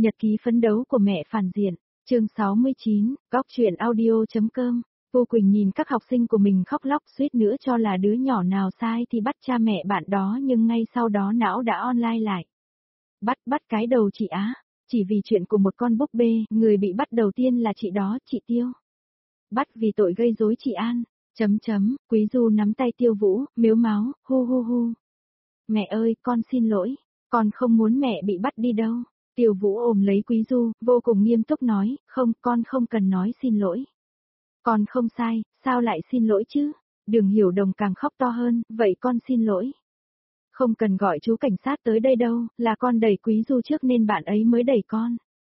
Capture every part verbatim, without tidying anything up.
Nhật ký phấn đấu của mẹ phản diện, chương sáu mươi chín, góc truyện audio.com. Vô Quỳnh nhìn các học sinh của mình khóc lóc suýt nữa cho là đứa nhỏ nào sai thì bắt cha mẹ bạn đó, nhưng ngay sau đó não đã online lại. Bắt bắt cái đầu chị Á, chỉ vì chuyện của một con búp bê, người bị bắt đầu tiên là chị đó, chị Tiêu. Bắt vì tội gây rối chị An, chấm chấm, Quý Du nắm tay Tiêu Vũ, mếu máo, hu hu hu. Mẹ ơi, con xin lỗi, con không muốn mẹ bị bắt đi đâu. Tiêu Vũ ôm lấy Quý Du, vô cùng nghiêm túc nói, không, con không cần nói xin lỗi. Con không sai, sao lại xin lỗi chứ? Đường Hiểu Đồng càng khóc to hơn, vậy con xin lỗi. Không cần gọi chú cảnh sát tới đây đâu, là con đẩy Quý Du trước nên bạn ấy mới đẩy con.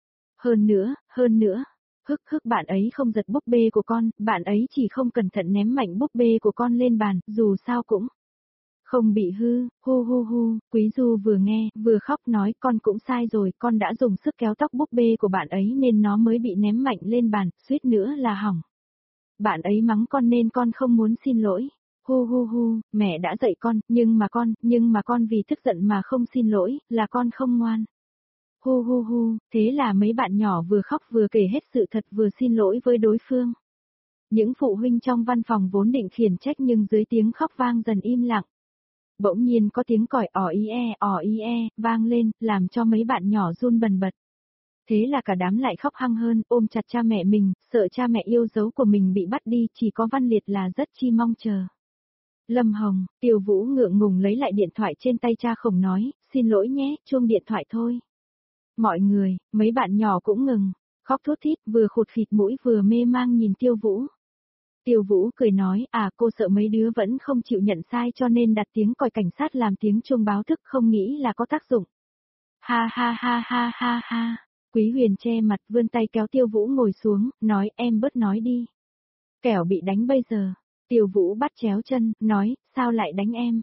Hơn nữa, hơn nữa, hức hức bạn ấy không giật búp bê của con, bạn ấy chỉ không cẩn thận ném mạnh búp bê của con lên bàn, dù sao cũng không bị hư, hu hu hu. Quý Du vừa nghe, vừa khóc nói con cũng sai rồi, con đã dùng sức kéo tóc búp bê của bạn ấy nên nó mới bị ném mạnh lên bàn, suýt nữa là hỏng. Bạn ấy mắng con nên con không muốn xin lỗi. Hu hu hu, mẹ đã dạy con, nhưng mà con, nhưng mà con vì tức giận mà không xin lỗi, là con không ngoan. Hu hu hu, thế là mấy bạn nhỏ vừa khóc vừa kể hết sự thật vừa xin lỗi với đối phương. Những phụ huynh trong văn phòng vốn định khiển trách nhưng dưới tiếng khóc vang dần im lặng. Bỗng nhiên có tiếng còi ỏ ý e, ỏ ý e, vang lên, làm cho mấy bạn nhỏ run bần bật. Thế là cả đám lại khóc hăng hơn, ôm chặt cha mẹ mình, sợ cha mẹ yêu dấu của mình bị bắt đi, chỉ có Văn Liệt là rất chi mong chờ. Lâm Hồng, Tiêu Vũ ngượng ngùng lấy lại điện thoại trên tay cha khổng nói, xin lỗi nhé, chuông điện thoại thôi. Mọi người, mấy bạn nhỏ cũng ngừng, khóc thút thít, vừa khụt khịt mũi vừa mê mang nhìn Tiêu Vũ. Tiêu Vũ cười nói, à cô sợ mấy đứa vẫn không chịu nhận sai cho nên đặt tiếng còi cảnh sát làm tiếng chuông báo thức, không nghĩ là có tác dụng. Ha ha ha ha ha ha. Quý Huyền che mặt vươn tay kéo Tiêu Vũ ngồi xuống, nói em bớt nói đi. Kẻo bị đánh bây giờ. Tiêu Vũ bắt chéo chân, nói, sao lại đánh em?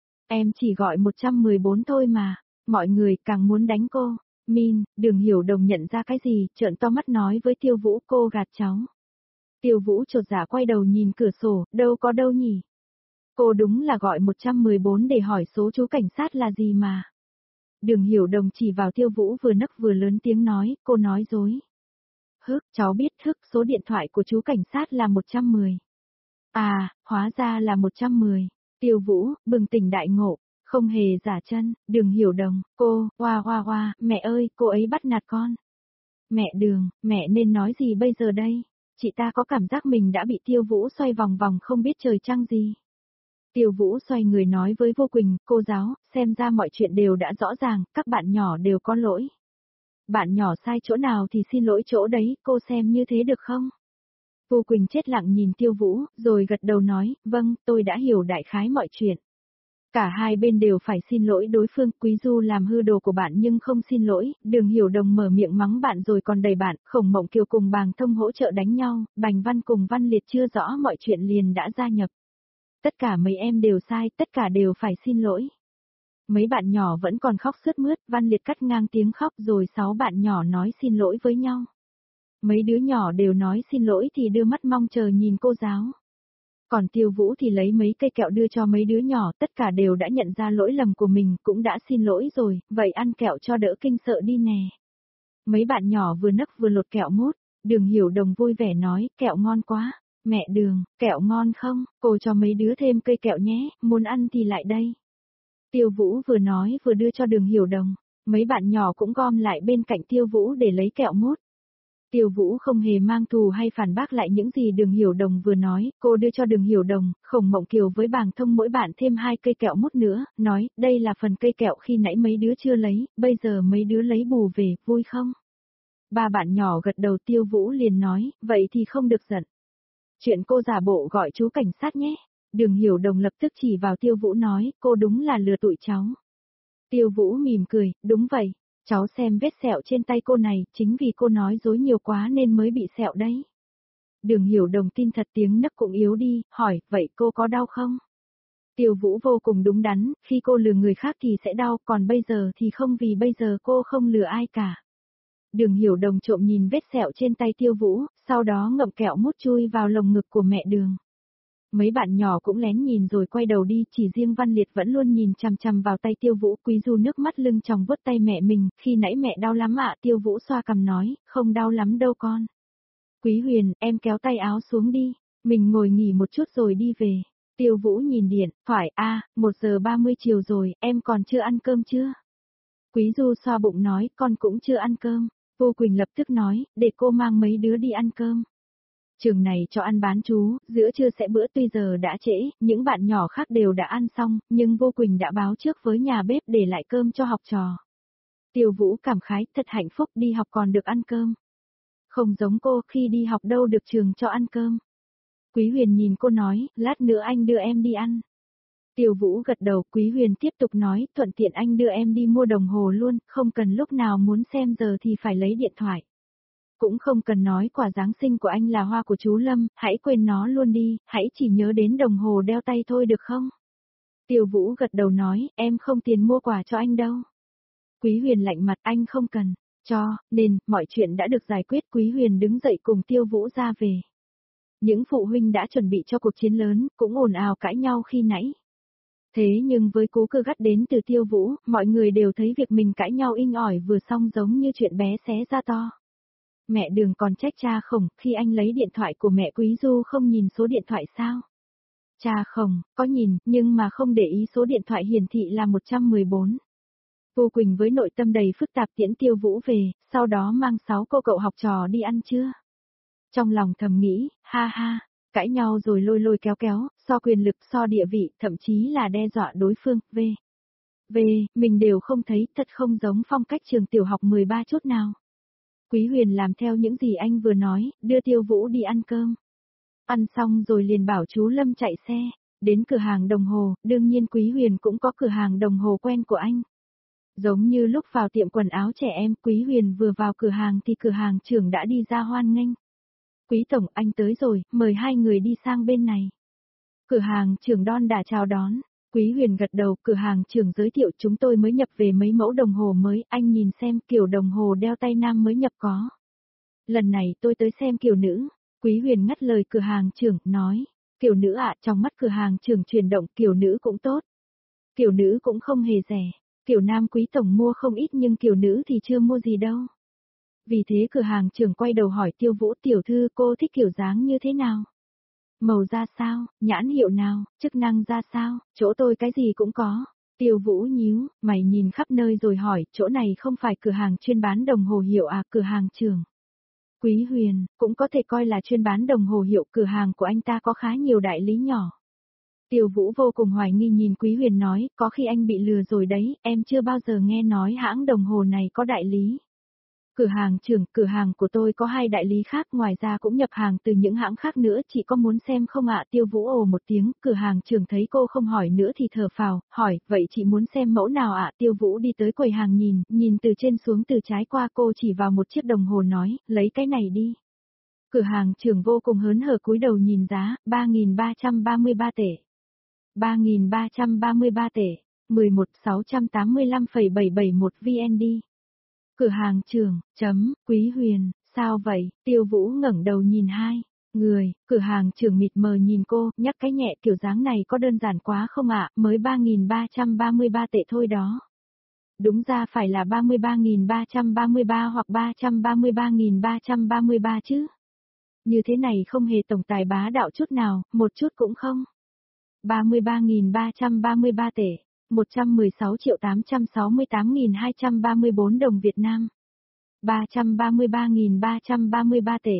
Em chỉ gọi một trăm mười bốn thôi mà, mọi người càng muốn đánh cô. Min, Đường Hiểu Đồng nhận ra cái gì, trợn to mắt nói với Tiêu Vũ cô gạt cháu. Tiêu Vũ chột dạ quay đầu nhìn cửa sổ, đâu có đâu nhỉ? Cô đúng là gọi một trăm mười bốn để hỏi số chú cảnh sát là gì mà. Đường Hiểu Đồng chỉ vào Tiêu Vũ vừa nấc vừa lớn tiếng nói, cô nói dối. Hức, cháu biết thức số điện thoại của chú cảnh sát là một trăm mười. À, hóa ra là một trăm mười. Tiêu Vũ, bừng tỉnh đại ngộ, không hề giả chân, Đường Hiểu Đồng, cô, hoa hoa hoa, mẹ ơi, cô ấy bắt nạt con. Mẹ Đường, mẹ nên nói gì bây giờ đây? Chị ta có cảm giác mình đã bị Tiêu Vũ xoay vòng vòng không biết trời trăng gì. Tiêu Vũ xoay người nói với Vô Quỳnh, cô giáo, xem ra mọi chuyện đều đã rõ ràng, các bạn nhỏ đều có lỗi. Bạn nhỏ sai chỗ nào thì xin lỗi chỗ đấy, cô xem như thế được không? Vô Quỳnh chết lặng nhìn Tiêu Vũ, rồi gật đầu nói, vâng, tôi đã hiểu đại khái mọi chuyện. Cả hai bên đều phải xin lỗi đối phương, Quý Du làm hư đồ của bạn nhưng không xin lỗi, Đường Hiểu Đồng mở miệng mắng bạn rồi còn đẩy bạn, Khổng Mộng Kiều cùng Bàng Thông hỗ trợ đánh nhau, Bành Văn cùng Văn Liệt chưa rõ mọi chuyện liền đã gia nhập. Tất cả mấy em đều sai, tất cả đều phải xin lỗi. Mấy bạn nhỏ vẫn còn khóc sướt mướt, Văn Liệt cắt ngang tiếng khóc rồi sáu bạn nhỏ nói xin lỗi với nhau. Mấy đứa nhỏ đều nói xin lỗi thì đưa mắt mong chờ nhìn cô giáo. Còn Tiêu Vũ thì lấy mấy cây kẹo đưa cho mấy đứa nhỏ, tất cả đều đã nhận ra lỗi lầm của mình, cũng đã xin lỗi rồi, vậy ăn kẹo cho đỡ kinh sợ đi nè. Mấy bạn nhỏ vừa nấc vừa lột kẹo mút, Đường Hiểu Đồng vui vẻ nói, kẹo ngon quá, mẹ Đường, kẹo ngon không, cô cho mấy đứa thêm cây kẹo nhé, muốn ăn thì lại đây. Tiêu Vũ vừa nói vừa đưa cho Đường Hiểu Đồng, mấy bạn nhỏ cũng gom lại bên cạnh Tiêu Vũ để lấy kẹo mút. Tiêu Vũ không hề mang thù hay phản bác lại những gì Đường Hiểu Đồng vừa nói, cô đưa cho Đường Hiểu Đồng, Khổng Mộng Kiều với Bàng Thông mỗi bạn thêm hai cây kẹo mút nữa, nói, đây là phần cây kẹo khi nãy mấy đứa chưa lấy, bây giờ mấy đứa lấy bù về, vui không? Ba bạn nhỏ gật đầu, Tiêu Vũ liền nói, vậy thì không được giận. Chuyện cô giả bộ gọi chú cảnh sát nhé. Đường Hiểu Đồng lập tức chỉ vào Tiêu Vũ nói, cô đúng là lừa tụi cháu. Tiêu Vũ mỉm cười, đúng vậy. Cháu xem vết sẹo trên tay cô này, chính vì cô nói dối nhiều quá nên mới bị sẹo đấy. Đường Hiểu Đồng tin thật, tiếng nấc cũng yếu đi, hỏi, vậy cô có đau không? Tiêu Vũ vô cùng đúng đắn, khi cô lừa người khác thì sẽ đau, còn bây giờ thì không, vì bây giờ cô không lừa ai cả. Đường Hiểu Đồng trộm nhìn vết sẹo trên tay Tiêu Vũ, sau đó ngậm kẹo mút chui vào lồng ngực của mẹ Đường. Mấy bạn nhỏ cũng lén nhìn rồi quay đầu đi, chỉ riêng Văn Liệt vẫn luôn nhìn chằm chằm vào tay Tiêu Vũ. Quý Du nước mắt lưng tròng vuốt tay mẹ mình, khi nãy mẹ đau lắm ạ. Tiêu Vũ xoa cằm nói, không đau lắm đâu con. Quý Huyền, em kéo tay áo xuống đi, mình ngồi nghỉ một chút rồi đi về. Tiêu Vũ nhìn điện, phải a, một giờ ba mươi chiều rồi, em còn chưa ăn cơm chưa? Quý Du xoa bụng nói, con cũng chưa ăn cơm. Vô Quỳnh lập tức nói, để cô mang mấy đứa đi ăn cơm. Trường này cho ăn bán trú, giữa trưa sẽ bữa tuy giờ đã trễ, những bạn nhỏ khác đều đã ăn xong, nhưng Vô Quỳnh đã báo trước với nhà bếp để lại cơm cho học trò. Tiêu Vũ cảm khái, thật hạnh phúc đi học còn được ăn cơm. Không giống cô khi đi học đâu được trường cho ăn cơm. Quý Huyền nhìn cô nói, lát nữa anh đưa em đi ăn. Tiêu Vũ gật đầu, Quý Huyền tiếp tục nói, thuận tiện anh đưa em đi mua đồng hồ luôn, không cần lúc nào muốn xem giờ thì phải lấy điện thoại. Cũng không cần nói quả Giáng sinh của anh là hoa của chú Lâm, hãy quên nó luôn đi, hãy chỉ nhớ đến đồng hồ đeo tay thôi được không? Tiêu Vũ gật đầu nói, em không tiền mua quà cho anh đâu. Quý Huyền lạnh mặt, anh không cần, cho, nên, mọi chuyện đã được giải quyết. Quý Huyền đứng dậy cùng Tiêu Vũ ra về. Những phụ huynh đã chuẩn bị cho cuộc chiến lớn, cũng ồn ào cãi nhau khi nãy. Thế nhưng với cú cưa gắt đến từ Tiêu Vũ, mọi người đều thấy việc mình cãi nhau inh ỏi vừa xong giống như chuyện bé xé ra to. Mẹ Đường còn trách cha Khổng, khi anh lấy điện thoại của mẹ Quý Du không nhìn số điện thoại sao? Cha Khổng, có nhìn, nhưng mà không để ý số điện thoại hiển thị là một trăm mười bốn. Vô Quỳnh với nội tâm đầy phức tạp tiễn Tiêu Vũ về, sau đó mang sáu cô cậu học trò đi ăn trưa. Trong lòng thầm nghĩ, ha ha, cãi nhau rồi lôi lôi kéo kéo, so quyền lực, so địa vị, thậm chí là đe dọa đối phương, về. Về, mình đều không thấy, thật không giống phong cách trường tiểu học mười ba chút nào. Quý Huyền làm theo những gì anh vừa nói, đưa Tiêu Vũ đi ăn cơm. Ăn xong rồi liền bảo chú Lâm chạy xe, đến cửa hàng đồng hồ, đương nhiên Quý Huyền cũng có cửa hàng đồng hồ quen của anh. Giống như lúc vào tiệm quần áo trẻ em, Quý Huyền vừa vào cửa hàng thì cửa hàng trưởng đã đi ra hoan nghênh. Quý Tổng, anh tới rồi, mời hai người đi sang bên này. Cửa hàng trưởng đon đả chào đón. Quý Huyền gật đầu, cửa hàng trưởng giới thiệu chúng tôi mới nhập về mấy mẫu đồng hồ mới, anh nhìn xem kiểu đồng hồ đeo tay nam mới nhập có. Lần này tôi tới xem kiểu nữ. Quý Huyền ngắt lời cửa hàng trưởng, nói, kiểu nữ ạ, trong mắt cửa hàng trưởng chuyển động, kiểu nữ cũng tốt. Kiểu nữ cũng không hề rẻ, kiểu nam Quý Tổng mua không ít nhưng kiểu nữ thì chưa mua gì đâu. Vì thế cửa hàng trưởng quay đầu hỏi Tiêu Vũ, tiểu thư cô thích kiểu dáng như thế nào? Màu ra sao, nhãn hiệu nào, chức năng ra sao, chỗ tôi cái gì cũng có. Tiêu Vũ nhíu, mày nhìn khắp nơi rồi hỏi, chỗ này không phải cửa hàng chuyên bán đồng hồ hiệu à, cửa hàng trưởng. Quý Huyền, cũng có thể coi là chuyên bán đồng hồ hiệu, cửa hàng của anh ta có khá nhiều đại lý nhỏ. Tiêu Vũ vô cùng hoài nghi nhìn Quý Huyền nói, có khi anh bị lừa rồi đấy, em chưa bao giờ nghe nói hãng đồng hồ này có đại lý. Cửa hàng trưởng, cửa hàng của tôi có hai đại lý khác, ngoài ra cũng nhập hàng từ những hãng khác nữa, chị có muốn xem không ạ? Tiêu Vũ ồ một tiếng, cửa hàng trưởng thấy cô không hỏi nữa thì thở phào, hỏi, vậy chị muốn xem mẫu nào ạ? Tiêu Vũ đi tới quầy hàng nhìn, nhìn từ trên xuống từ trái qua, cô chỉ vào một chiếc đồng hồ nói, lấy cái này đi. Cửa hàng trưởng vô cùng hớn hở cúi đầu nhìn giá, ba nghìn ba trăm ba mươi ba tệ. ba nghìn ba trăm ba mươi ba tệ, mười một nghìn sáu trăm tám mươi lăm phẩy bảy bảy mốt vê en đê. Cửa hàng trưởng, chấm, Quý Huyền, sao vậy? Tiêu Vũ ngẩng đầu nhìn hai người, cửa hàng trưởng mịt mờ nhìn cô, nhắc cái nhẹ, kiểu dáng này có đơn giản quá không ạ, mới ba nghìn ba trăm ba mươi ba tệ thôi đó. Đúng ra phải là ba mươi ba nghìn ba trăm ba mươi ba hoặc ba trăm ba mươi ba nghìn ba trăm ba mươi ba chứ. Như thế này không hề tổng tài bá đạo chút nào, một chút cũng không. ba mươi ba nghìn ba trăm ba mươi ba tệ. một trăm mười sáu triệu tám trăm sáu mươi tám nghìn hai trăm ba mươi tư đồng Việt Nam. ba trăm ba mươi ba nghìn ba trăm ba mươi ba tệ.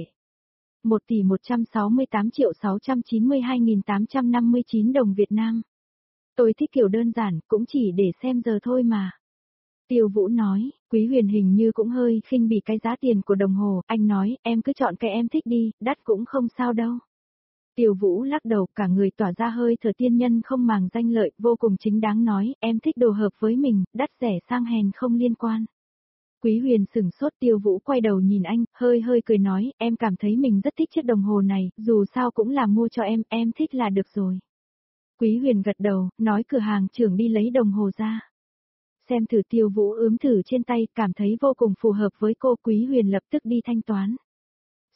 một tỷ một trăm sáu mươi tám triệu sáu trăm chín mươi hai nghìn tám trăm năm mươi chín đồng Việt Nam. Tôi thích kiểu đơn giản, cũng chỉ để xem giờ thôi mà. Tiêu Vũ nói, Quý Huyền hình như cũng hơi khinh bỉ cái giá tiền của đồng hồ, anh nói, em cứ chọn cái em thích đi, đắt cũng không sao đâu. Tiêu Vũ lắc đầu, cả người tỏa ra hơi thở tiên nhân không màng danh lợi, vô cùng chính đáng nói, em thích đồ hợp với mình, đắt rẻ sang hèn không liên quan. Quý Huyền sửng sốt, Tiêu Vũ quay đầu nhìn anh, hơi hơi cười nói, em cảm thấy mình rất thích chiếc đồng hồ này, dù sao cũng là mua cho em, em thích là được rồi. Quý Huyền gật đầu, nói cửa hàng trưởng đi lấy đồng hồ ra. Xem thử. Tiêu Vũ ướm thử trên tay, cảm thấy vô cùng phù hợp với cô. Quý Huyền lập tức đi thanh toán.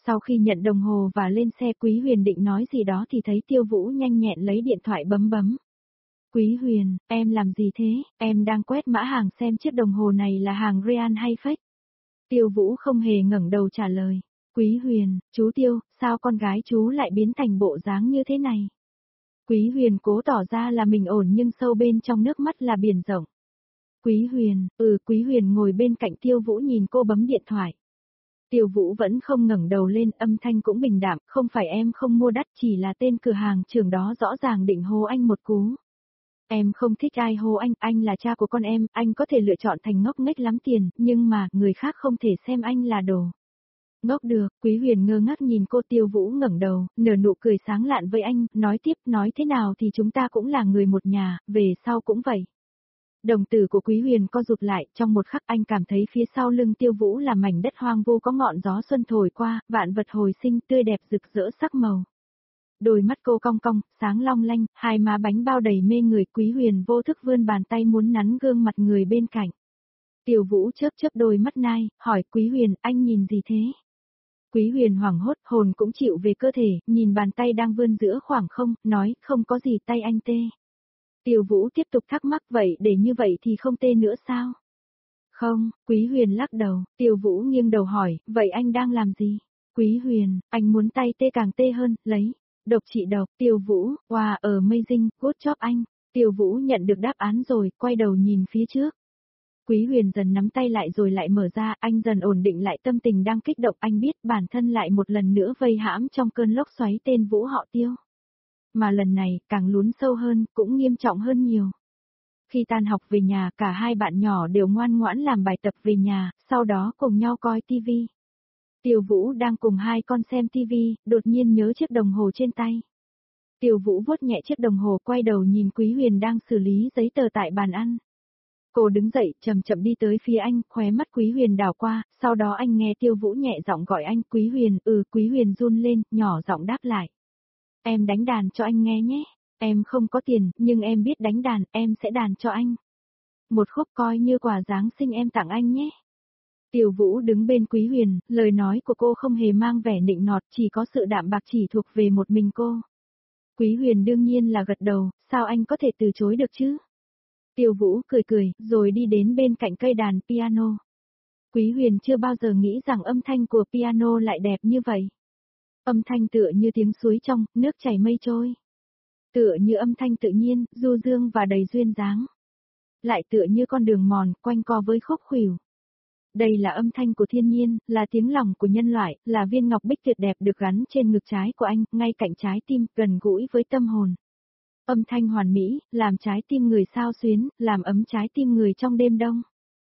Sau khi nhận đồng hồ và lên xe Quý Huyền định nói gì đó thì thấy Tiêu Vũ nhanh nhẹn lấy điện thoại bấm bấm. Quý Huyền, em làm gì thế, em đang quét mã hàng xem chiếc đồng hồ này là hàng real hay fake. Tiêu Vũ không hề ngẩng đầu trả lời. Quý Huyền, chú Tiêu, sao con gái chú lại biến thành bộ dáng như thế này? Quý Huyền cố tỏ ra là mình ổn nhưng sâu bên trong nước mắt là biển rộng. Quý Huyền, ừ Quý Huyền ngồi bên cạnh Tiêu Vũ nhìn cô bấm điện thoại. Tiêu Vũ vẫn không ngẩng đầu lên, âm thanh cũng bình đạm, không phải em không mua đắt, chỉ là tên cửa hàng trưởng đó rõ ràng định hô anh một cú. Em không thích ai hô anh, anh là cha của con em, anh có thể lựa chọn thành ngốc nghếch lắm tiền, nhưng mà, người khác không thể xem anh là đồ. Ngốc được, Quý Huyền ngơ ngác nhìn cô. Tiêu Vũ ngẩng đầu, nở nụ cười sáng lạn với anh, nói tiếp, nói thế nào thì chúng ta cũng là người một nhà, về sau cũng vậy. Đồng tử của Quý Huyền co rụt lại, trong một khắc anh cảm thấy phía sau lưng Tiêu Vũ là mảnh đất hoang vu có ngọn gió xuân thổi qua, vạn vật hồi sinh tươi đẹp rực rỡ sắc màu. Đôi mắt cô cong cong, sáng long lanh, hai má bánh bao đầy mê người. Quý Huyền vô thức vươn bàn tay muốn nắn gương mặt người bên cạnh. Tiêu Vũ chớp chớp đôi mắt nai, hỏi Quý Huyền, anh nhìn gì thế? Quý Huyền hoảng hốt, hồn cũng chịu về cơ thể, nhìn bàn tay đang vươn giữa khoảng không, nói, không có gì, tay anh tê. Tiêu Vũ tiếp tục thắc mắc, vậy để như vậy thì không tê nữa sao? Không, Quý Huyền lắc đầu. Tiêu Vũ nghiêng đầu hỏi, vậy anh đang làm gì? Quý Huyền, anh muốn tay tê càng tê hơn, lấy. Độc trị độc. Tiêu Vũ, wow, amazing, good job anh. Tiêu Vũ nhận được đáp án rồi, quay đầu nhìn phía trước. Quý Huyền dần nắm tay lại rồi lại mở ra, anh dần ổn định lại tâm tình đang kích động, anh biết bản thân lại một lần nữa vây hãm trong cơn lốc xoáy tên Vũ họ Tiêu. Mà lần này, càng lún sâu hơn, cũng nghiêm trọng hơn nhiều. Khi tan học về nhà, cả hai bạn nhỏ đều ngoan ngoãn làm bài tập về nhà, sau đó cùng nhau coi tivi. Tiêu Vũ đang cùng hai con xem tivi, đột nhiên nhớ chiếc đồng hồ trên tay. Tiêu Vũ vuốt nhẹ chiếc đồng hồ, quay đầu nhìn Quý Huyền đang xử lý giấy tờ tại bàn ăn. Cô đứng dậy, chậm chậm đi tới phía anh, khóe mắt Quý Huyền đảo qua, sau đó anh nghe Tiêu Vũ nhẹ giọng gọi anh. Quý Huyền, ừ Quý Huyền run lên, nhỏ giọng đáp lại. Em đánh đàn cho anh nghe nhé, em không có tiền, nhưng em biết đánh đàn, em sẽ đàn cho anh. Một khúc coi như quà Giáng sinh em tặng anh nhé. Tiêu Vũ đứng bên Quý Huyền, lời nói của cô không hề mang vẻ nịnh nọt, chỉ có sự đạm bạc chỉ thuộc về một mình cô. Quý Huyền đương nhiên là gật đầu, sao anh có thể từ chối được chứ? Tiêu Vũ cười cười, rồi đi đến bên cạnh cây đàn piano. Quý Huyền chưa bao giờ nghĩ rằng âm thanh của piano lại đẹp như vậy. Âm thanh tựa như tiếng suối trong, nước chảy mây trôi. Tựa như âm thanh tự nhiên, du dương và đầy duyên dáng. Lại tựa như con đường mòn, quanh co với khúc khuỷu. Đây là âm thanh của thiên nhiên, là tiếng lòng của nhân loại, là viên ngọc bích tuyệt đẹp được gắn trên ngực trái của anh, ngay cạnh trái tim, gần gũi với tâm hồn. Âm thanh hoàn mỹ, làm trái tim người xao xuyến, làm ấm trái tim người trong đêm đông.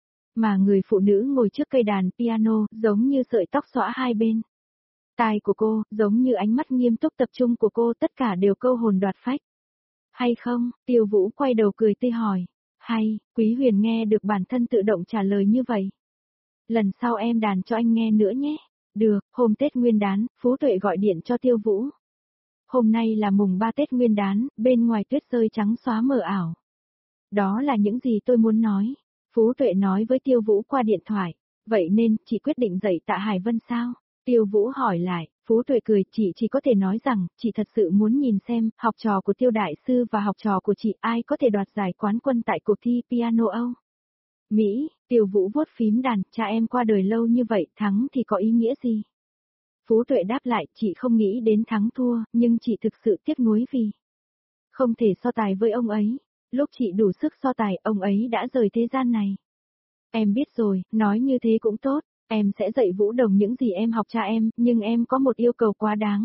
Mà người phụ nữ ngồi trước cây đàn piano, giống như sợi tóc xõa hai bên. Tai của cô, giống như ánh mắt nghiêm túc tập trung của cô, tất cả đều câu hồn đoạt phách. Hay không? Tiêu Vũ quay đầu cười tươi hỏi. Hay, Quý Huyền nghe được bản thân tự động trả lời như vậy. Lần sau em đàn cho anh nghe nữa nhé. Được, hôm Tết Nguyên đán, Phú Tuệ gọi điện cho Tiêu Vũ. Hôm nay là mùng ba Tết Nguyên đán, bên ngoài tuyết rơi trắng xóa mờ ảo. Đó là những gì tôi muốn nói. Phú Tuệ nói với Tiêu Vũ qua điện thoại. Vậy nên, chị quyết định dạy Tạ Hải Vân sao? Tiêu Vũ hỏi lại. Phú Tuệ cười, chị chỉ có thể nói rằng, chị thật sự muốn nhìn xem, học trò của Tiêu Đại Sư và học trò của chị ai có thể đoạt giải quán quân tại cuộc thi piano Âu. Mỹ. Tiêu Vũ vuốt phím đàn, cha em qua đời lâu như vậy, thắng thì có ý nghĩa gì? Phú Tuệ đáp lại, chị không nghĩ đến thắng thua, nhưng chị thực sự tiếc nuối vì không thể so tài với ông ấy. Lúc chị đủ sức so tài, ông ấy đã rời thế gian này. Em biết rồi, nói như thế cũng tốt, em sẽ dạy Vũ Đồng những gì em học cha em, nhưng em có một yêu cầu quá đáng.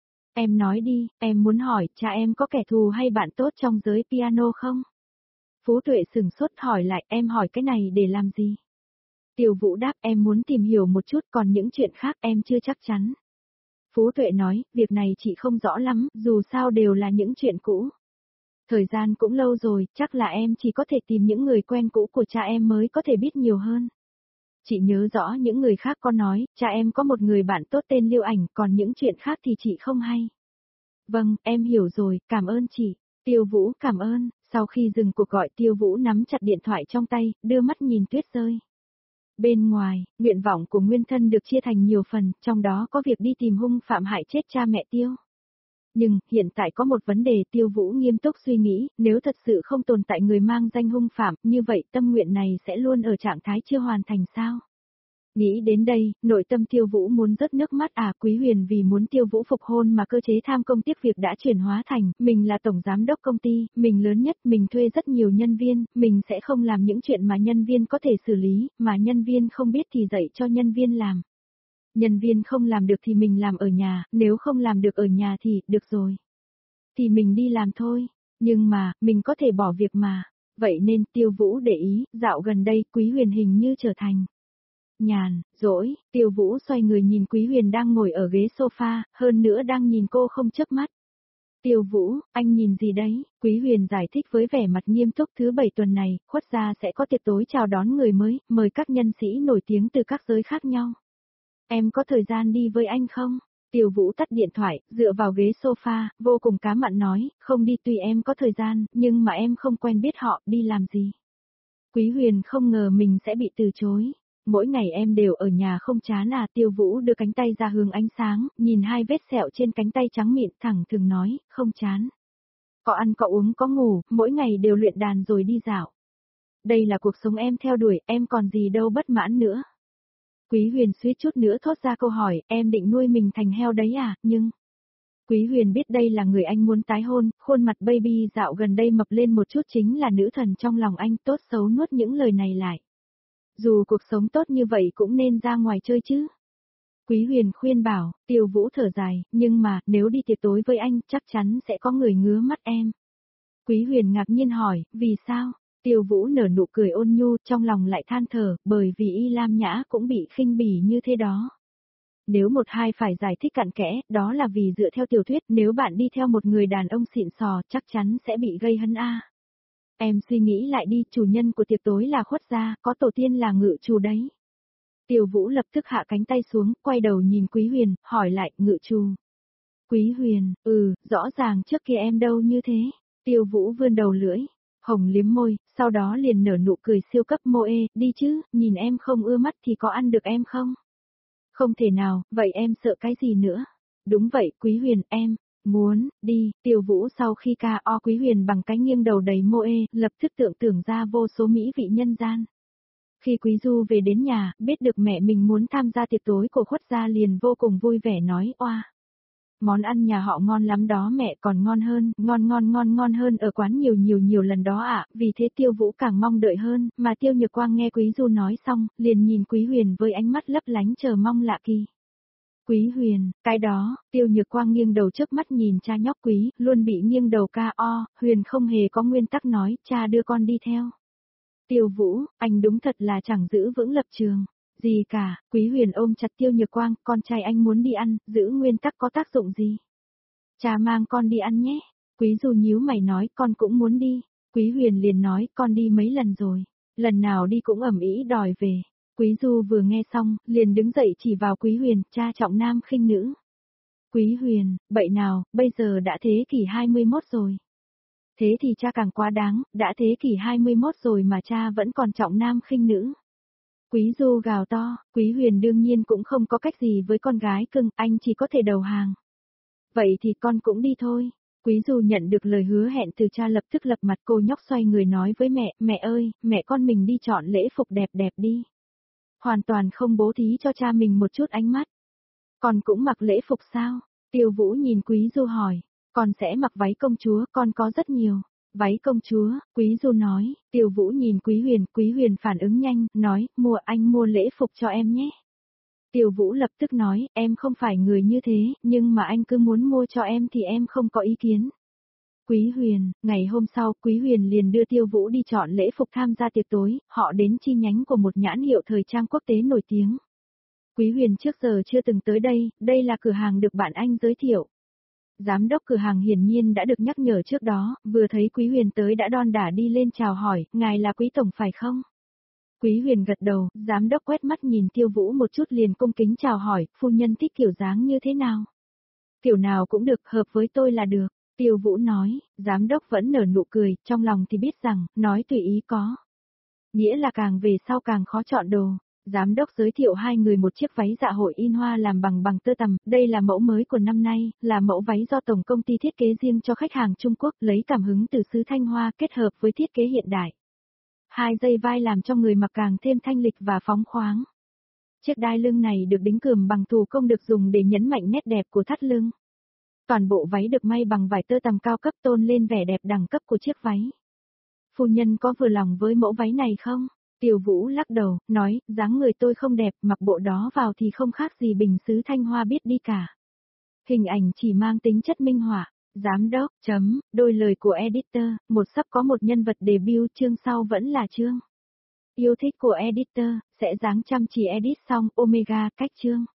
Em nói đi, em muốn hỏi, cha em có kẻ thù hay bạn tốt trong giới piano không? Phú Tuệ sừng sốt hỏi lại, em hỏi cái này để làm gì? Tiêu Vũ đáp, em muốn tìm hiểu một chút, còn những chuyện khác em chưa chắc chắn. Phú Tuệ nói, việc này chị không rõ lắm, dù sao đều là những chuyện cũ. Thời gian cũng lâu rồi, chắc là em chỉ có thể tìm những người quen cũ của cha em mới có thể biết nhiều hơn. Chị nhớ rõ những người khác có nói, cha em có một người bạn tốt tên Lưu Ảnh, còn những chuyện khác thì chị không hay. Vâng, em hiểu rồi, cảm ơn chị. Tiêu Vũ cảm ơn. Sau khi dừng cuộc gọi, Tiêu Vũ nắm chặt điện thoại trong tay, đưa mắt nhìn tuyết rơi. Bên ngoài, nguyện vọng của Nguyên Thân được chia thành nhiều phần, trong đó có việc đi tìm hung phạm hại chết cha mẹ Tiêu. Nhưng, hiện tại có một vấn đề Tiêu Vũ nghiêm túc suy nghĩ, nếu thật sự không tồn tại người mang danh hung phạm, như vậy tâm nguyện này sẽ luôn ở trạng thái chưa hoàn thành sao? Nghĩ đến đây, nội tâm Tiêu Vũ muốn rớt nước mắt à Quý Huyền vì muốn Tiêu Vũ phục hôn mà cơ chế tham công tiếc việc đã chuyển hóa thành, mình là tổng giám đốc công ty, mình lớn nhất, mình thuê rất nhiều nhân viên, mình sẽ không làm những chuyện mà nhân viên có thể xử lý, mà nhân viên không biết thì dạy cho nhân viên làm. Nhân viên không làm được thì mình làm ở nhà, nếu không làm được ở nhà thì, được rồi. Thì mình đi làm thôi, nhưng mà, mình có thể bỏ việc mà. Vậy nên Tiêu Vũ để ý, dạo gần đây Quý Huyền hình như trở thành nhàn, dỗi, Tiêu Vũ xoay người nhìn Quý Huyền đang ngồi ở ghế sofa, hơn nữa đang nhìn cô không chớp mắt. Tiêu Vũ, anh nhìn gì đấy? Quý Huyền giải thích với vẻ mặt nghiêm túc thứ bảy tuần này, Khuất gia sẽ có tiệc tối chào đón người mới, mời các nhân sĩ nổi tiếng từ các giới khác nhau. Em có thời gian đi với anh không? Tiêu Vũ tắt điện thoại, dựa vào ghế sofa, vô cùng cá mặn nói, không đi tuy em có thời gian, nhưng mà em không quen biết họ, đi làm gì? Quý Huyền không ngờ mình sẽ bị từ chối. Mỗi ngày em đều ở nhà không chán à? Tiêu Vũ đưa cánh tay ra hướng ánh sáng, nhìn hai vết sẹo trên cánh tay trắng mịn thẳng thừng nói, không chán. Có ăn có uống có ngủ, mỗi ngày đều luyện đàn rồi đi dạo. Đây là cuộc sống em theo đuổi, em còn gì đâu bất mãn nữa. Quý Huyền suýt chút nữa thốt ra câu hỏi, em định nuôi mình thành heo đấy à, nhưng... Quý Huyền biết đây là người anh muốn tái hôn, khuôn mặt baby dạo gần đây mập lên một chút chính là nữ thần trong lòng anh, tốt xấu nuốt những lời này lại. Dù cuộc sống tốt như vậy cũng nên ra ngoài chơi chứ. Quý Huyền khuyên bảo, Tiêu Vũ thở dài, nhưng mà, nếu đi tiệc tối với anh, chắc chắn sẽ có người ngứa mắt em. Quý Huyền ngạc nhiên hỏi, vì sao? Tiêu Vũ nở nụ cười ôn nhu, trong lòng lại than thở, bởi vì Y Lam Nhã cũng bị khinh bỉ như thế đó. Nếu một hai phải giải thích cặn kẽ, đó là vì dựa theo tiểu thuyết, nếu bạn đi theo một người đàn ông xịn sò, chắc chắn sẽ bị gây hấn a. Em suy nghĩ lại đi, chủ nhân của tiệc tối là Khuất gia, có tổ tiên là Ngự Trù đấy. Tiêu Vũ lập tức hạ cánh tay xuống, quay đầu nhìn Quý Huyền, hỏi lại, Ngự Trù. Quý Huyền, ừ, rõ ràng trước kia em đâu như thế. Tiêu Vũ vươn đầu lưỡi, hồng liếm môi, sau đó liền nở nụ cười siêu cấp mô ê, đi chứ, nhìn em không ưa mắt thì có ăn được em không? Không thể nào, vậy em sợ cái gì nữa? Đúng vậy, Quý Huyền, em, muốn, đi, Tiêu Vũ sau khi ca o Quý Huyền bằng cái nghiêng đầu đầy mô ê, lập tức tưởng tưởng ra vô số mỹ vị nhân gian. Khi Quý Du về đến nhà, biết được mẹ mình muốn tham gia tiệc tối của Khuất gia liền vô cùng vui vẻ nói, oa. Món ăn nhà họ ngon lắm đó mẹ, còn ngon hơn, ngon ngon ngon ngon hơn ở quán nhiều nhiều nhiều lần đó ạ, vì thế Tiêu Vũ càng mong đợi hơn, mà Tiêu Nhược Quang nghe Quý Du nói xong, liền nhìn Quý Huyền với ánh mắt lấp lánh chờ mong lạ kỳ. Quý Huyền, cái đó, Tiêu Nhược Quang nghiêng đầu trước mắt nhìn cha nhóc Quý, luôn bị nghiêng đầu ca o, Huyền không hề có nguyên tắc nói, cha đưa con đi theo. Tiêu Vũ, anh đúng thật là chẳng giữ vững lập trường. Gì cả, Quý Huyền ôm chặt Tiêu Nhược Quang, con trai anh muốn đi ăn, giữ nguyên tắc có tác dụng gì? Cha mang con đi ăn nhé. Quý Du nhíu mày nói, con cũng muốn đi. Quý Huyền liền nói, con đi mấy lần rồi. Lần nào đi cũng ầm ĩ đòi về. Quý Du vừa nghe xong, liền đứng dậy chỉ vào Quý Huyền, cha trọng nam khinh nữ. Quý Huyền, bậy nào, bây giờ đã thế kỷ hai mươi mốt rồi. Thế thì cha càng quá đáng, đã thế kỷ hai mươi mốt rồi mà cha vẫn còn trọng nam khinh nữ. Quý Du gào to, Quý Huyền đương nhiên cũng không có cách gì với con gái cưng, anh chỉ có thể đầu hàng. Vậy thì con cũng đi thôi. Quý Du nhận được lời hứa hẹn từ cha lập tức lập mặt, cô nhóc xoay người nói với mẹ, mẹ ơi, mẹ con mình đi chọn lễ phục đẹp đẹp đi. Hoàn toàn không bố thí cho cha mình một chút ánh mắt. Con cũng mặc lễ phục sao? Tiêu Vũ nhìn Quý Du hỏi, con sẽ mặc váy công chúa, con có rất nhiều. Váy công chúa, Quý Du nói, Tiêu Vũ nhìn Quý Huyền, Quý Huyền phản ứng nhanh, nói, mua anh mua lễ phục cho em nhé. Tiêu Vũ lập tức nói, em không phải người như thế, nhưng mà anh cứ muốn mua cho em thì em không có ý kiến. Quý Huyền, ngày hôm sau, Quý Huyền liền đưa Tiêu Vũ đi chọn lễ phục tham gia tiệc tối, họ đến chi nhánh của một nhãn hiệu thời trang quốc tế nổi tiếng. Quý Huyền trước giờ chưa từng tới đây, đây là cửa hàng được bạn anh giới thiệu. Giám đốc cửa hàng hiển nhiên đã được nhắc nhở trước đó, vừa thấy Quý Huyền tới đã đon đả đi lên chào hỏi, ngài là Quý Tổng phải không? Quý Huyền gật đầu, giám đốc quét mắt nhìn Tiêu Vũ một chút liền cung kính chào hỏi, phu nhân thích kiểu dáng như thế nào? Kiểu nào cũng được, hợp với tôi là được. Tiêu Vũ nói, giám đốc vẫn nở nụ cười, trong lòng thì biết rằng, nói tùy ý có. Nghĩa là càng về sau càng khó chọn đồ. Giám đốc giới thiệu hai người một chiếc váy dạ hội in hoa làm bằng bằng tơ tằm, đây là mẫu mới của năm nay, là mẫu váy do tổng công ty thiết kế riêng cho khách hàng Trung Quốc, lấy cảm hứng từ xứ Thanh Hoa kết hợp với thiết kế hiện đại. Hai dây vai làm cho người mặc càng thêm thanh lịch và phóng khoáng. Chiếc đai lưng này được đính cườm bằng thủ công được dùng để nhấn mạnh nét đẹp của thắt lưng. Toàn bộ váy được may bằng vải tơ tằm cao cấp tôn lên vẻ đẹp đẳng cấp của chiếc váy. Phu nhân có vừa lòng với mẫu váy này không? Tiểu Vũ lắc đầu, nói, dáng người tôi không đẹp, mặc bộ đó vào thì không khác gì bình sứ Thanh Hoa biết đi cả. Hình ảnh chỉ mang tính chất minh họa. Giám đốc, chấm, đôi lời của editor, một sắp có một nhân vật debut, chương sau vẫn là chương. Yêu thích của editor, sẽ dáng chăm chỉ edit xong, Omega, cách chương.